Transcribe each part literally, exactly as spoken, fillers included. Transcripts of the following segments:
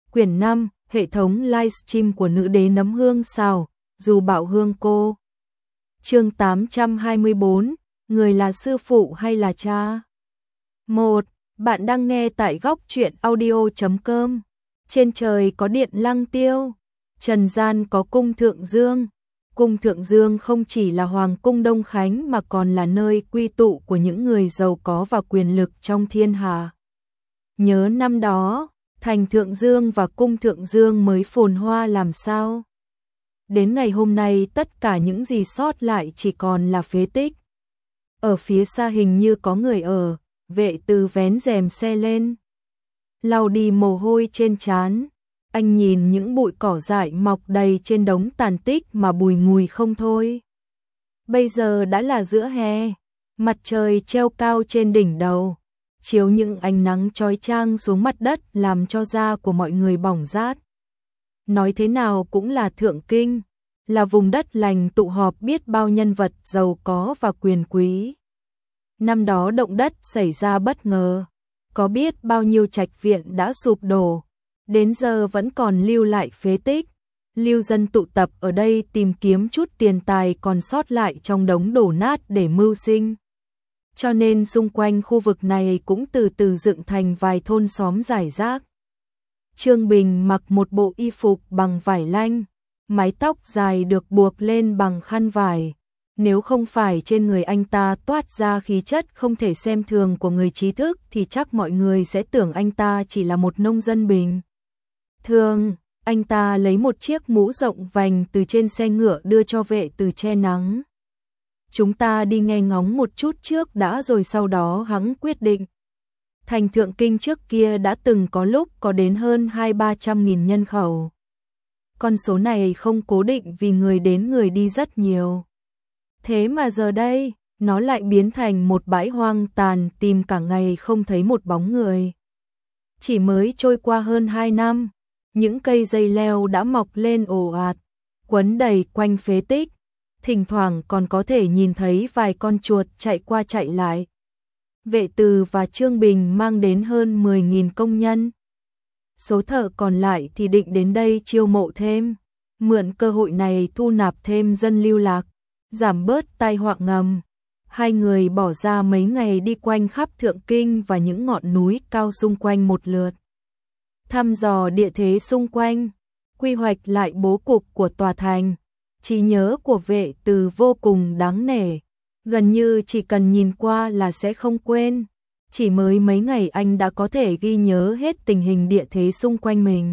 Quyển năm, hệ thống livestream của nữ đế nấm hương xào, dù bảo hương cô. Chương tám trăm hai mươi bốn, người là sư phụ hay là cha? một. Bạn đang nghe tại góc truyện audio chấm com. Trên trời có điện lăng tiêu, trần gian có cung thượng dương. Cung thượng dương không chỉ là hoàng cung Đông Khánh mà còn là nơi quy tụ của những người giàu có và quyền lực trong thiên hạ. Nhớ năm đó, thành Thượng Dương và cung Thượng Dương mới phồn hoa làm sao? Đến ngày hôm nay tất cả những gì sót lại chỉ còn là phế tích. Ở phía xa hình như có người ở, Vệ Từ vén rèm xe lên, lau đi mồ hôi trên trán. Anh nhìn những bụi cỏ dại mọc đầy trên đống tàn tích mà bùi ngùi không thôi. Bây giờ đã là giữa hè, mặt trời treo cao trên đỉnh đầu, chiếu những ánh nắng chói chang xuống mặt đất làm cho da của mọi người bỏng rát. Nói thế nào cũng là Thượng Kinh, là vùng đất lành tụ họp biết bao nhân vật giàu có và quyền quý. Năm đó động đất xảy ra bất ngờ, có biết bao nhiêu trạch viện đã sụp đổ, đến giờ vẫn còn lưu lại phế tích. Lưu dân tụ tập ở đây tìm kiếm chút tiền tài còn sót lại trong đống đổ nát để mưu sinh. Cho nên xung quanh khu vực này cũng từ từ dựng thành vài thôn xóm rải rác. Trương Bình mặc một bộ y phục bằng vải lanh, mái tóc dài được buộc lên bằng khăn vải. Nếu không phải trên người anh ta toát ra khí chất không thể xem thường của người trí thức thì chắc mọi người sẽ tưởng anh ta chỉ là một nông dân bình thường. Anh ta lấy một chiếc mũ rộng vành từ trên xe ngựa đưa cho Vệ Từ che nắng. Chúng ta đi nghe ngóng một chút trước đã rồi sau đó hắn quyết định. Thành Thượng Kinh trước kia đã từng có lúc có đến hơn hai ba trăm nghìn nhân khẩu. Con số này không cố định vì người đến người đi rất nhiều. Thế mà giờ đây, nó lại biến thành một bãi hoang tàn tìm cả ngày không thấy một bóng người. Chỉ mới trôi qua hơn hai năm, những cây dây leo đã mọc lên ồ ạt, quấn đầy quanh phế tích. Thỉnh thoảng còn có thể nhìn thấy vài con chuột chạy qua chạy lại. Vệ Từ và Trương Bình mang đến hơn mười nghìn công nhân. Số thợ còn lại thì định đến đây chiêu mộ thêm, mượn cơ hội này thu nạp thêm dân lưu lạc, giảm bớt tai họa ngầm. Hai người bỏ ra mấy ngày đi quanh khắp Thượng Kinh và những ngọn núi cao xung quanh một lượt. Thăm dò địa thế xung quanh, quy hoạch lại bố cục của tòa thành. Trí nhớ của Vệ Từ vô cùng đáng nể, gần như chỉ cần nhìn qua là sẽ không quên. Chỉ mới mấy ngày anh đã có thể ghi nhớ hết tình hình địa thế xung quanh mình.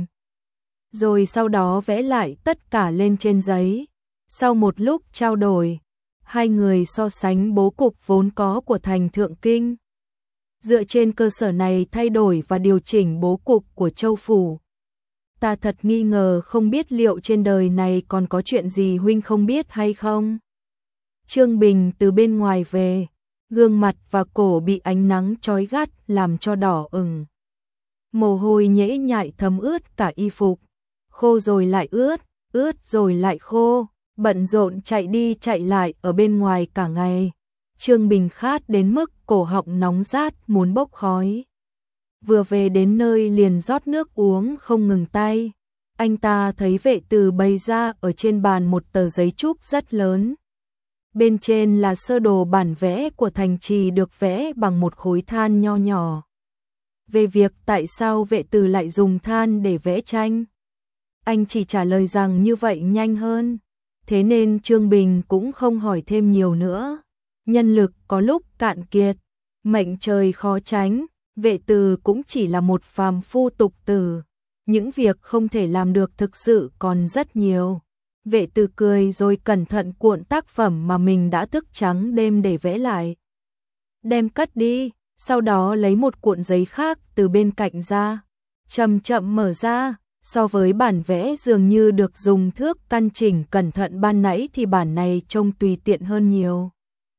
Rồi sau đó vẽ lại tất cả lên trên giấy. Sau một lúc trao đổi, hai người so sánh bố cục vốn có của thành Thượng Kinh. Dựa trên cơ sở này thay đổi và điều chỉnh bố cục của châu phủ. Ta thật nghi ngờ không biết liệu trên đời này còn có chuyện gì huynh không biết hay không? Trương Bình từ bên ngoài về, gương mặt và cổ bị ánh nắng chói gắt làm cho đỏ ửng. Mồ hôi nhễ nhại thấm ướt cả y phục, khô rồi lại ướt, ướt rồi lại khô, bận rộn chạy đi chạy lại ở bên ngoài cả ngày. Trương Bình khát đến mức cổ họng nóng rát muốn bốc khói. Vừa về đến nơi liền rót nước uống không ngừng tay. Anh ta thấy Vệ Từ bày ra ở trên bàn một tờ giấy trúc rất lớn. Bên trên là sơ đồ bản vẽ của thành trì được vẽ bằng một khối than nho nhỏ. Về việc tại sao Vệ Từ lại dùng than để vẽ tranh, anh chỉ trả lời rằng như vậy nhanh hơn. Thế nên Trương Bình cũng không hỏi thêm nhiều nữa. Nhân lực có lúc cạn kiệt, mệnh trời khó tránh. Vệ Từ cũng chỉ là một phàm phu tục tử, những việc không thể làm được thực sự còn rất nhiều. Vệ Từ cười rồi cẩn thận cuộn tác phẩm mà mình đã thức trắng đêm để vẽ lại. Đem cất đi, sau đó lấy một cuộn giấy khác từ bên cạnh ra, chậm chậm mở ra. So với bản vẽ dường như được dùng thước căn chỉnh cẩn thận ban nãy thì bản này trông tùy tiện hơn nhiều.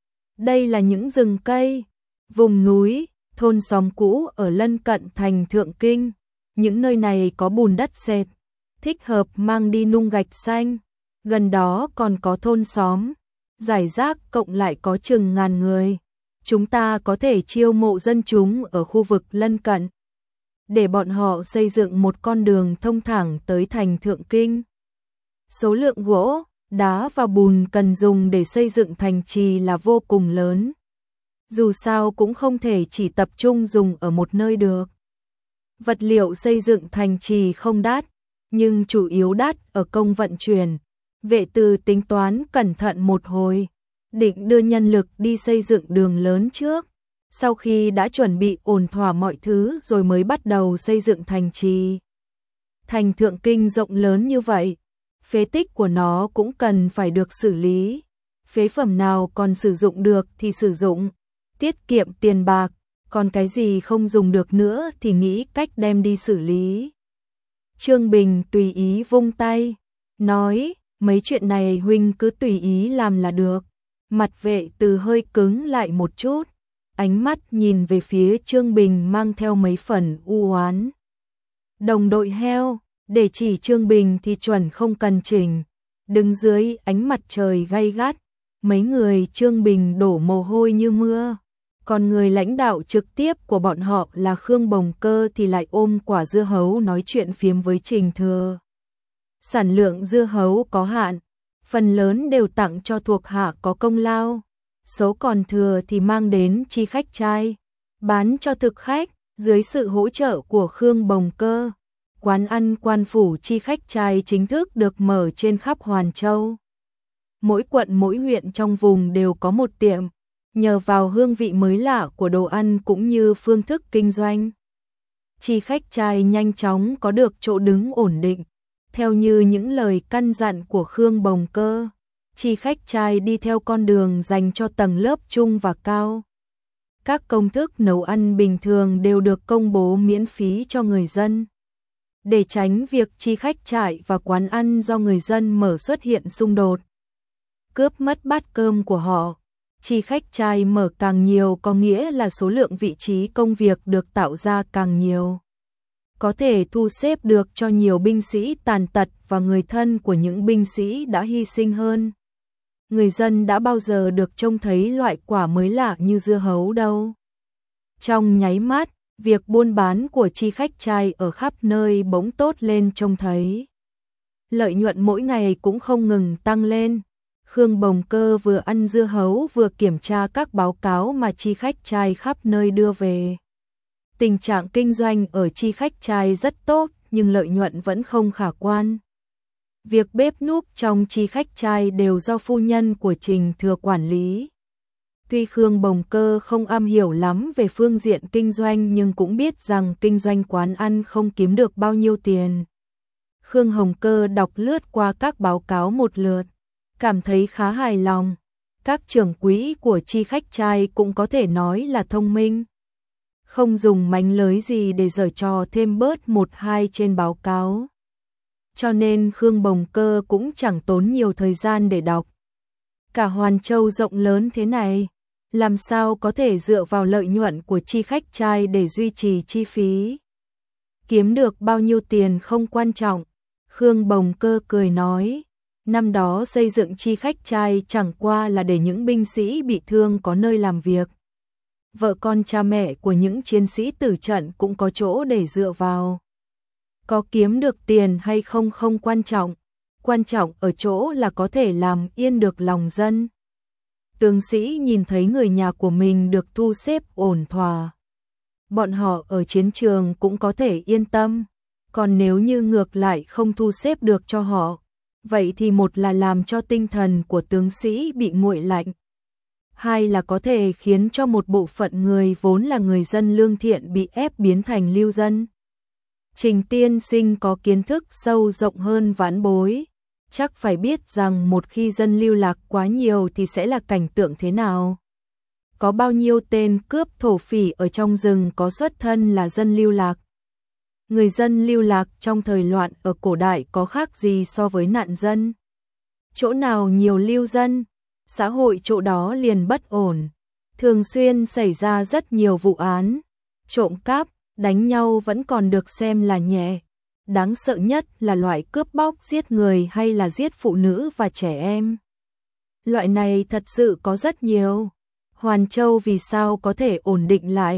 Đây là những rừng cây, vùng núi, thôn xóm cũ ở lân cận thành Thượng Kinh. Những nơi này có bùn đất sệt, thích hợp mang đi nung gạch xanh. Gần đó còn có thôn xóm, rải rác cộng lại có chừng ngàn người. Chúng ta có thể chiêu mộ dân chúng ở khu vực lân cận. để bọn họ xây dựng một con đường thông thẳng tới thành Thượng Kinh. Số lượng gỗ, đá và bùn cần dùng để xây dựng thành trì là vô cùng lớn. Dù sao cũng không thể chỉ tập trung dùng ở một nơi được. Vật liệu xây dựng thành trì không đắt, nhưng chủ yếu đắt ở công vận chuyển. Vệ Từ tính toán cẩn thận một hồi, định đưa nhân lực đi xây dựng đường lớn trước. Sau khi đã chuẩn bị ổn thỏa mọi thứ rồi mới bắt đầu xây dựng thành trì. Thành Thượng Kinh rộng lớn như vậy, phế tích của nó cũng cần phải được xử lý. Phế phẩm nào còn sử dụng được thì sử dụng, tiết kiệm tiền bạc, còn cái gì không dùng được nữa thì nghĩ cách đem đi xử lý. Trương Bình tùy ý vung tay, nói, mấy chuyện này huynh cứ tùy ý làm là được. Mặt Vệ Từ hơi cứng lại một chút, ánh mắt nhìn về phía Trương Bình mang theo mấy phần u oán. Đồng đội heo, để chỉ Trương Bình thì chuẩn không cần chỉnh. Đứng dưới ánh mặt trời gay gắt, mấy người Trương Bình đổ mồ hôi như mưa. Còn người lãnh đạo trực tiếp của bọn họ là Khương Bồng Cơ thì lại ôm quả dưa hấu nói chuyện phiếm với Trình Thừa. Sản lượng dưa hấu có hạn, phần lớn đều tặng cho thuộc hạ có công lao. Số còn thừa thì mang đến Chi Khách Trai, bán cho thực khách. Dưới sự hỗ trợ của Khương Bồng Cơ, quán ăn Quan Phủ Chi Khách Trai chính thức được mở trên khắp Hoàn Châu. Mỗi quận mỗi huyện trong vùng đều có một tiệm, nhờ vào hương vị mới lạ của đồ ăn cũng như phương thức kinh doanh. Chi Khách Trai nhanh chóng có được chỗ đứng ổn định. Theo như những lời căn dặn của Khương Bồng Cơ, Chi Khách Trai đi theo con đường dành cho tầng lớp trung và cao. Các công thức nấu ăn bình thường đều được công bố miễn phí cho người dân. Để tránh việc Chi Khách Trại và quán ăn do người dân mở xuất hiện xung đột, cướp mất bát cơm của họ, Chi Khách Trai mở càng nhiều có nghĩa là số lượng vị trí công việc được tạo ra càng nhiều. Có thể thu xếp được cho nhiều binh sĩ tàn tật và người thân của những binh sĩ đã hy sinh hơn. Người dân đã bao giờ được trông thấy loại quả mới lạ như dưa hấu đâu. Trong nháy mắt, việc buôn bán của Chi Khách Trai ở khắp nơi bỗng tốt lên trông thấy. Lợi nhuận mỗi ngày cũng không ngừng tăng lên. Khương Bồng Cơ vừa ăn dưa hấu vừa kiểm tra các báo cáo mà Chi Khách Trai khắp nơi đưa về. Tình trạng kinh doanh ở Chi Khách Trai rất tốt, nhưng lợi nhuận vẫn không khả quan. Việc bếp núc trong Chi Khách Trai đều do phu nhân của Trình Thừa quản lý. Tuy Khương Bồng Cơ không am hiểu lắm về phương diện kinh doanh nhưng cũng biết rằng kinh doanh quán ăn không kiếm được bao nhiêu tiền. Khương Hồng Cơ đọc lướt qua các báo cáo một lượt, cảm thấy khá hài lòng. Các trưởng quỹ của Chi Khách Trai cũng có thể nói là thông minh. Không dùng mánh lới gì để giở trò thêm bớt một hai trên báo cáo. Cho nên Khương Bồng Cơ cũng chẳng tốn nhiều thời gian để đọc. Cả Hoàn Châu rộng lớn thế này, làm sao có thể dựa vào lợi nhuận của Chi Khách Trai để duy trì chi phí. Kiếm được bao nhiêu tiền không quan trọng. Khương Bồng Cơ cười nói, năm đó xây dựng Chi Khách Trai chẳng qua là để những binh sĩ bị thương có nơi làm việc. Vợ con cha mẹ của những chiến sĩ tử trận cũng có chỗ để dựa vào. Có kiếm được tiền hay không không quan trọng, quan trọng ở chỗ là có thể làm yên được lòng dân. Tướng sĩ nhìn thấy người nhà của mình được thu xếp ổn thỏa, bọn họ ở chiến trường cũng có thể yên tâm. Còn nếu như ngược lại không thu xếp được cho họ, vậy thì một là làm cho tinh thần của tướng sĩ bị nguội lạnh, hai là có thể khiến cho một bộ phận người vốn là người dân lương thiện bị ép biến thành lưu dân. Trình tiên sinh có kiến thức sâu rộng hơn vãn bối, chắc phải biết rằng một khi dân lưu lạc quá nhiều thì sẽ là cảnh tượng thế nào. Có bao nhiêu tên cướp thổ phỉ ở trong rừng có xuất thân là dân lưu lạc. Người dân lưu lạc trong thời loạn ở cổ đại có khác gì so với nạn dân. Chỗ nào nhiều lưu dân, xã hội chỗ đó liền bất ổn. Thường xuyên xảy ra rất nhiều vụ án, trộm cắp, đánh nhau vẫn còn được xem là nhẹ. Đáng sợ nhất là loại cướp bóc giết người hay là giết phụ nữ và trẻ em. Loại này thật sự có rất nhiều. Hoàn Châu vì sao có thể ổn định lại?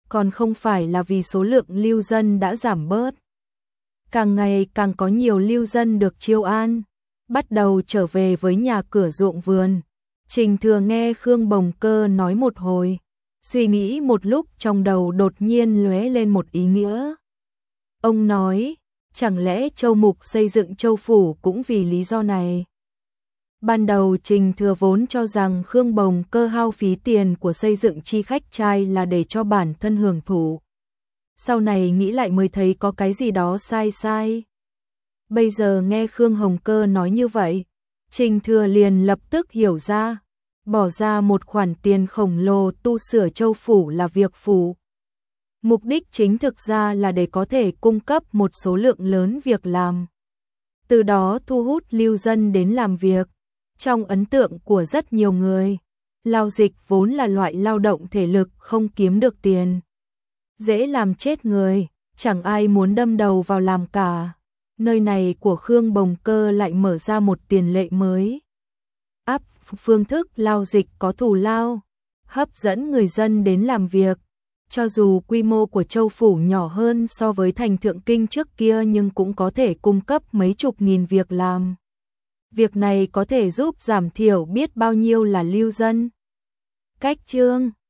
còn không phải là vì số lượng lưu dân đã giảm bớt. Càng ngày càng có nhiều lưu dân được chiêu an, bắt đầu trở về với nhà cửa ruộng vườn. Trình Thừa nghe Khương Bồng Cơ nói một hồi, suy nghĩ một lúc trong đầu đột nhiên lóe lên một ý nghĩa. Ông nói, chẳng lẽ Châu Mục xây dựng Châu Phủ cũng vì lý do này? Ban đầu Trình Thừa vốn cho rằng Khương Bồng Cơ hao phí tiền của xây dựng chi khách trai là để cho bản thân hưởng thụ. Sau này nghĩ lại mới thấy có cái gì đó sai sai. Bây giờ nghe Khương Hồng Cơ nói như vậy, Trình Thừa liền lập tức hiểu ra, bỏ ra một khoản tiền khổng lồ tu sửa Châu Phủ là việc phủ. Mục đích chính thực ra là để có thể cung cấp một số lượng lớn việc làm. Từ đó thu hút lưu dân đến làm việc. Trong ấn tượng của rất nhiều người, lao dịch vốn là loại lao động thể lực không kiếm được tiền. Dễ làm chết người, chẳng ai muốn đâm đầu vào làm cả. Nơi này của Khương Bồng Cơ lại mở ra một tiền lệ mới. Áp phương thức lao dịch có thù lao, hấp dẫn người dân đến làm việc. Cho dù quy mô của Châu Phủ nhỏ hơn so với thành Thượng Kinh trước kia nhưng cũng có thể cung cấp mấy chục nghìn việc làm. Việc này có thể giúp giảm thiểu biết bao nhiêu là lưu dân. Cách chương